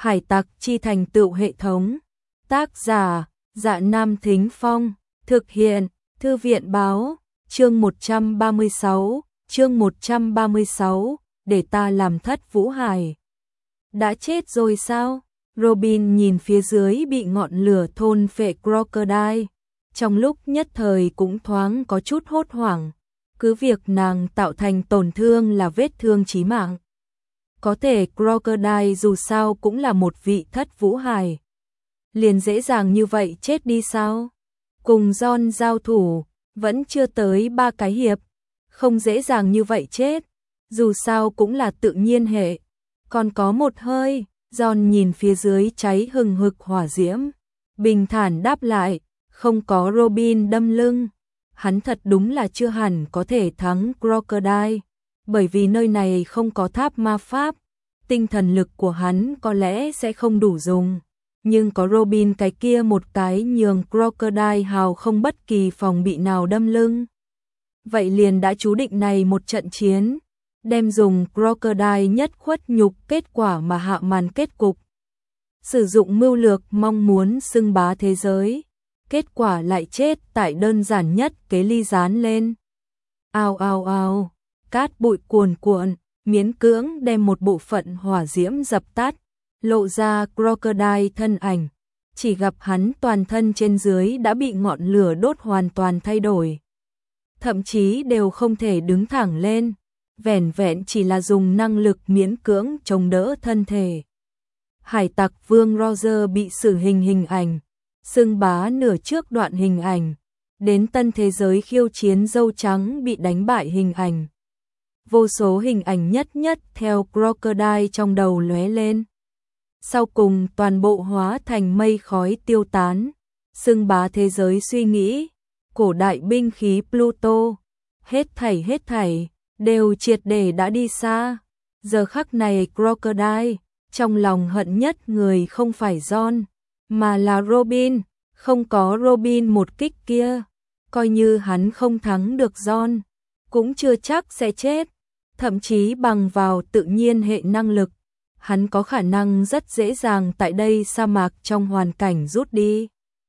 Hải tặc chi thành tựu hệ thống. Tác giả, Dạ Nam Thính Phong. Thực hiện, Thư viện báo. Chương 136, để ta làm thất Vũ Hải. Đã chết rồi sao? Robin nhìn phía dưới bị ngọn lửa thôn phệ Crocodile. Trong lúc nhất thời cũng thoáng có chút hốt hoảng. Cứ việc nàng tạo thành tổn thương là vết thương chí mạng. Có thể Crocodile dù sao cũng là một vị thất Vũ Hải. Liền dễ dàng như vậy chết đi sao? Cùng John giao thủ, vẫn chưa tới 3 cái hiệp. Không dễ dàng như vậy chết. Dù sao cũng là tự nhiên hệ. Còn có một hơi, John nhìn phía dưới cháy hừng hực hỏa diễm. Bình thản đáp lại, không có Robin đâm lưng. Hắn thật đúng là chưa hẳn có thể thắng Crocodile. Bởi vì nơi này không có tháp ma pháp. Tinh thần lực của hắn có lẽ sẽ không đủ dùng. Nhưng có Robin cái kia một cái nhường Crocodile hào không bất kỳ phòng bị nào đâm lưng. Vậy liền đã chú định này một trận chiến. Đem dùng Crocodile nhất khuất nhục kết quả mà hạ màn kết cục. Sử dụng mưu lược mong muốn xưng bá thế giới. Kết quả lại chết tại đơn giản nhất kế ly dán lên. Ao ao ao, cát bụi cuồn cuộn, miễn cưỡng đem một bộ phận hỏa diễm dập tắt, lộ ra Crocodile thân ảnh. Chỉ gặp hắn toàn thân trên dưới đã bị ngọn lửa đốt hoàn toàn thay đổi. Thậm chí đều không thể đứng thẳng lên, vẻn vẹn chỉ là dùng năng lực miễn cưỡng chống đỡ thân thể. Hải tặc vương Roger bị xử hình ảnh, xưng bá nửa trước đoạn hình ảnh, đến tân thế giới khiêu chiến dâu trắng bị đánh bại hình ảnh. Vô số hình ảnh nhất theo Crocodile trong đầu lóe lên. Sau cùng toàn bộ hóa thành mây khói tiêu tán, xưng bá thế giới suy nghĩ, cổ đại binh khí Pluto, hết thảy, đều triệt để đã đi xa. Giờ khắc này Crocodile, trong lòng hận nhất người không phải John, mà là Robin. Không có Robin một kích kia, coi như hắn không thắng được John, cũng chưa chắc sẽ chết. Thậm chí bằng vào tự nhiên hệ năng lực, hắn có khả năng rất dễ dàng tại đây sa mạc trong hoàn cảnh rút đi.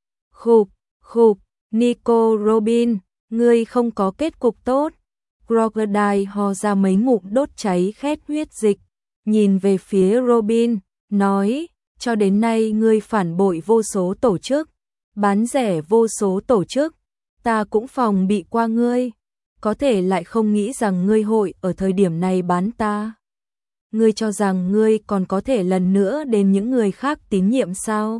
Khục, Nico Robin, ngươi không có kết cục tốt. Crocodile ho ra mấy ngụm đốt cháy khét huyết dịch, nhìn về phía Robin, nói, cho đến nay ngươi phản bội vô số tổ chức, bán rẻ vô số tổ chức, ta cũng phòng bị qua ngươi, có thể lại không nghĩ rằng ngươi hội ở thời điểm này bán ta. Ngươi cho rằng ngươi còn có thể lần nữa đến những người khác tín nhiệm sao?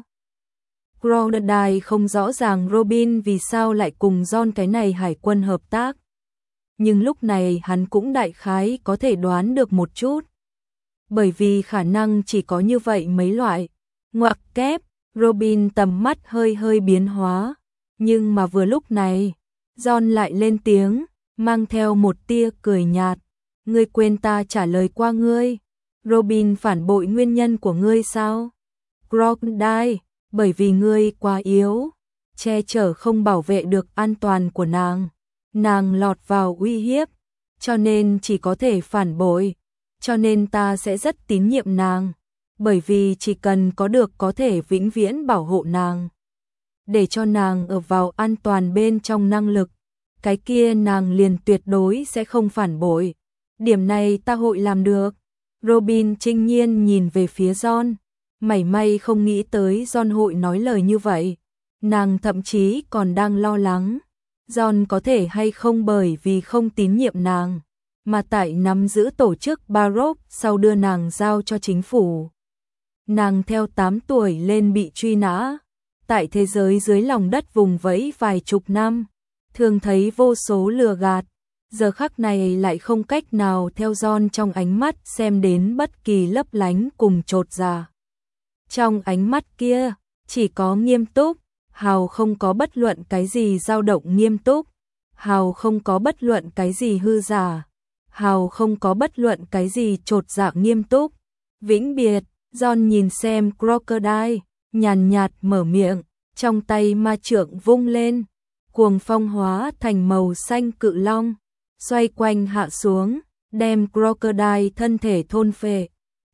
Crocodile không rõ ràng Robin vì sao lại cùng John cái này hải quân hợp tác. Nhưng lúc này hắn cũng đại khái có thể đoán được một chút. Bởi vì khả năng chỉ có như vậy mấy loại. Ngoặc kép, Robin tầm mắt hơi biến hóa. Nhưng mà vừa lúc này, John lại lên tiếng, mang theo một tia cười nhạt. Ngươi quên ta trả lời qua ngươi. Robin phản bội nguyên nhân của ngươi sao? Crocodile, bởi vì ngươi quá yếu, che chở không bảo vệ được an toàn của nàng. Nàng lọt vào uy hiếp, cho nên chỉ có thể phản bội. Cho nên ta sẽ rất tín nhiệm nàng, bởi vì chỉ cần có được có thể vĩnh viễn bảo hộ nàng. Để cho nàng ở vào an toàn bên trong năng lực, cái kia nàng liền tuyệt đối sẽ không phản bội. Điểm này ta hội làm được. Robin trinh nhiên nhìn về phía John, mảy may không nghĩ tới John hội nói lời như vậy. Nàng thậm chí còn đang lo lắng, John có thể hay không bởi vì không tín nhiệm nàng, mà tại nắm giữ tổ chức Baroque sau đưa nàng giao cho chính phủ. Nàng theo 8 tuổi lên bị truy nã, tại thế giới dưới lòng đất vùng vẫy vài chục năm, thường thấy vô số lừa gạt. Giờ khắc này lại không cách nào theo John trong ánh mắt xem đến bất kỳ lấp lánh cùng chột dạ. Trong ánh mắt kia, chỉ có nghiêm túc, hào không có bất luận cái gì dao động nghiêm túc, hào không có bất luận cái gì hư giả, hào không có bất luận cái gì chột dạ nghiêm túc. Vĩnh biệt, John nhìn xem Crocodile, nhàn nhạt mở miệng, trong tay ma trượng vung lên, cuồng phong hóa thành màu xanh cự long. Xoay quanh hạ xuống, đem Crocodile thân thể thôn phệ.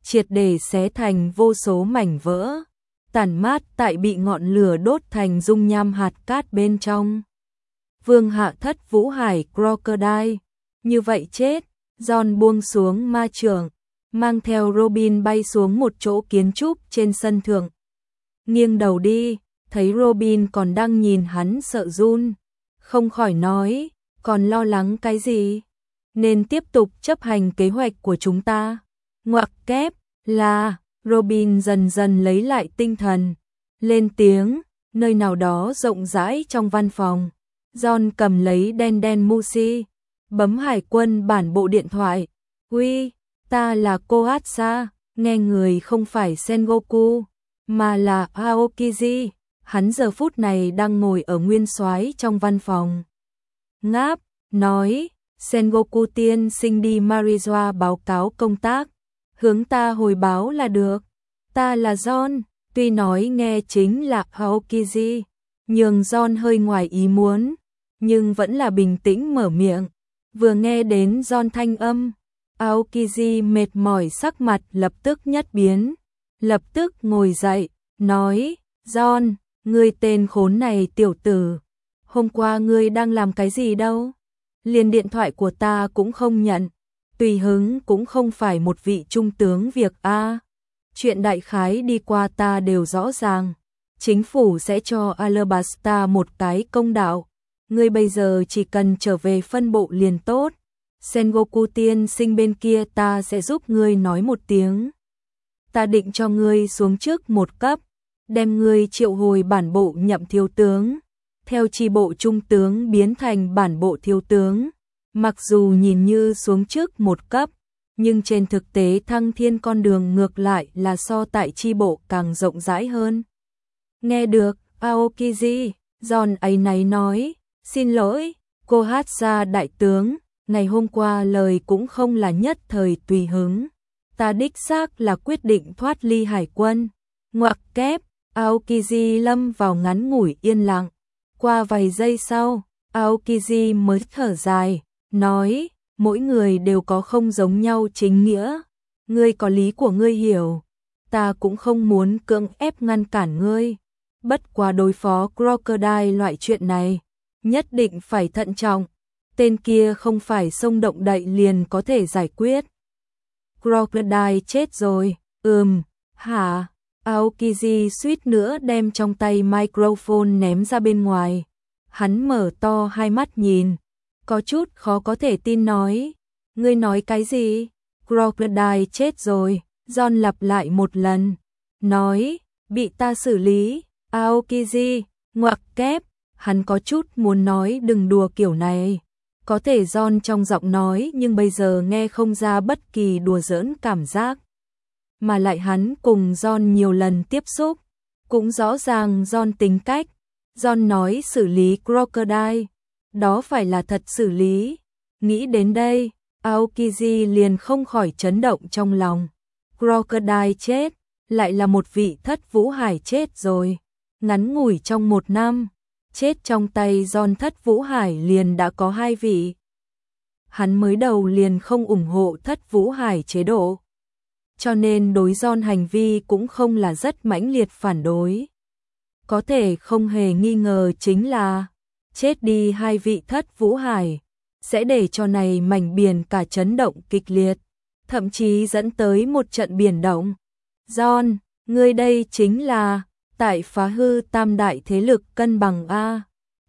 triệt để xé thành vô số mảnh vỡ, tàn mát tại bị ngọn lửa đốt thành dung nham hạt cát bên trong. Vương hạ thất vũ hải Crocodile, như vậy chết. John buông xuống ma chưởng, mang theo Robin bay xuống một chỗ kiến trúc trên sân thượng. Nghiêng đầu đi, thấy Robin còn đang nhìn hắn sợ run, không khỏi nói, còn lo lắng cái gì? Nên tiếp tục chấp hành kế hoạch của chúng ta. Ngoặc kép là, Robin dần dần lấy lại tinh thần, lên tiếng, nơi nào đó rộng rãi trong văn phòng. John cầm lấy đen đen Mushi, bấm hải quân bản bộ điện thoại. Uy, ta là Kohatsa, nghe người không phải Sengoku, mà là Aokiji. Hắn giờ phút này đang ngồi ở nguyên soái trong văn phòng. Ngáp, nói, Sengoku tiên sinh đi Marijoa báo cáo công tác, hướng ta hồi báo là được. Ta là John, tuy nói nghe chính là Aokiji, nhường John hơi ngoài ý muốn, nhưng vẫn là bình tĩnh mở miệng. Vừa nghe đến John thanh âm, Aokiji mệt mỏi sắc mặt lập tức nhất biến, lập tức ngồi dậy, nói, John, ngươi tên khốn này tiểu tử, hôm qua ngươi đang làm cái gì đâu? Liền điện thoại của ta cũng không nhận, tùy hứng cũng không phải một vị trung tướng việc a. Chuyện đại khái đi qua ta đều rõ ràng, chính phủ sẽ cho Alabasta một cái công đạo, ngươi bây giờ chỉ cần trở về phân bộ liền tốt. Sengoku tiên sinh bên kia ta sẽ giúp ngươi nói một tiếng. Ta định cho ngươi xuống trước một cấp, đem ngươi triệu hồi bản bộ nhậm thiếu tướng, theo chi bộ trung tướng biến thành bản bộ thiếu tướng. Mặc dù nhìn như xuống trước một cấp, nhưng trên thực tế thăng thiên con đường ngược lại là so tại chi bộ càng rộng rãi hơn. Nghe được, Aokiji, John áy náy nói, xin lỗi, Kohatsa đại tướng, ngày hôm qua lời cũng không là nhất thời tùy hứng. Ta đích xác là quyết định thoát ly hải quân. Ngoặc kép, Aokiji lâm vào ngắn ngủi yên lặng. Qua vài giây sau, Aokiji mới thở dài, nói, mỗi người đều có không giống nhau chính nghĩa. Ngươi có lý của ngươi hiểu, ta cũng không muốn cưỡng ép ngăn cản ngươi. Bất quá đối phó Crocodile loại chuyện này, nhất định phải thận trọng. Tên kia không phải xông động đậy liền có thể giải quyết. Crocodile chết rồi, hả? Aokiji suýt nữa đem trong tay microphone ném ra bên ngoài. Hắn mở to hai mắt nhìn, có chút khó có thể tin nói. Ngươi nói cái gì? Crocodile chết rồi, John lặp lại một lần. Nói, bị ta xử lý. Aokiji, ngoặc kép, hắn có chút muốn nói đừng đùa kiểu này. Có thể John trong giọng nói nhưng bây giờ nghe không ra bất kỳ đùa giỡn cảm giác. Mà lại hắn cùng John nhiều lần tiếp xúc, cũng rõ ràng John tính cách. John nói xử lý Crocodile, đó phải là thật xử lý. Nghĩ đến đây, Aokiji liền không khỏi chấn động trong lòng. Crocodile chết, lại là một vị thất vũ hải chết rồi. Ngắn ngủi trong một năm, chết trong tay John thất vũ hải liền đã có 2 vị. Hắn mới đầu liền không ủng hộ thất vũ hải chế độ, cho nên đối John hành vi cũng không là rất mãnh liệt phản đối. Có thể không hề nghi ngờ chính là chết đi 2 vị thất vũ hải sẽ để cho này mảnh biển cả chấn động kịch liệt, thậm chí dẫn tới một trận biển động. John, ngươi đây chính là tại phá hư tam đại thế lực cân bằng a.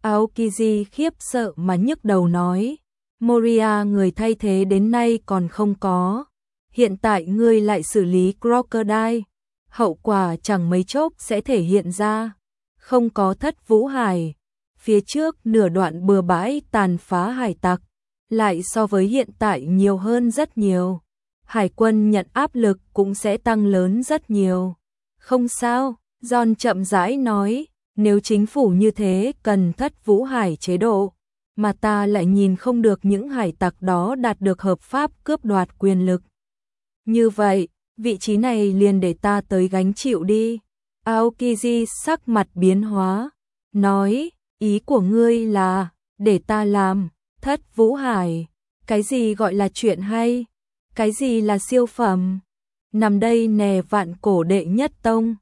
Aokiji khiếp sợ mà nhức đầu nói, Moria người thay thế đến nay còn không có, hiện tại ngươi lại xử lý Crocodile, hậu quả chẳng mấy chốc sẽ thể hiện ra. Không có thất vũ hải, phía trước nửa đoạn bừa bãi tàn phá hải tặc, lại so với hiện tại nhiều hơn rất nhiều. Hải quân nhận áp lực cũng sẽ tăng lớn rất nhiều. Không sao, John chậm rãi nói, nếu chính phủ như thế cần thất vũ hải chế độ, mà ta lại nhìn không được những hải tặc đó đạt được hợp pháp cướp đoạt quyền lực. Như vậy, vị trí này liền để ta tới gánh chịu đi. Aokiji sắc mặt biến hóa, nói, ý của ngươi là, để ta làm, thất vũ hải, cái gì gọi là chuyện hay, cái gì là siêu phẩm, nằm đây nè vạn cổ đệ nhất tông.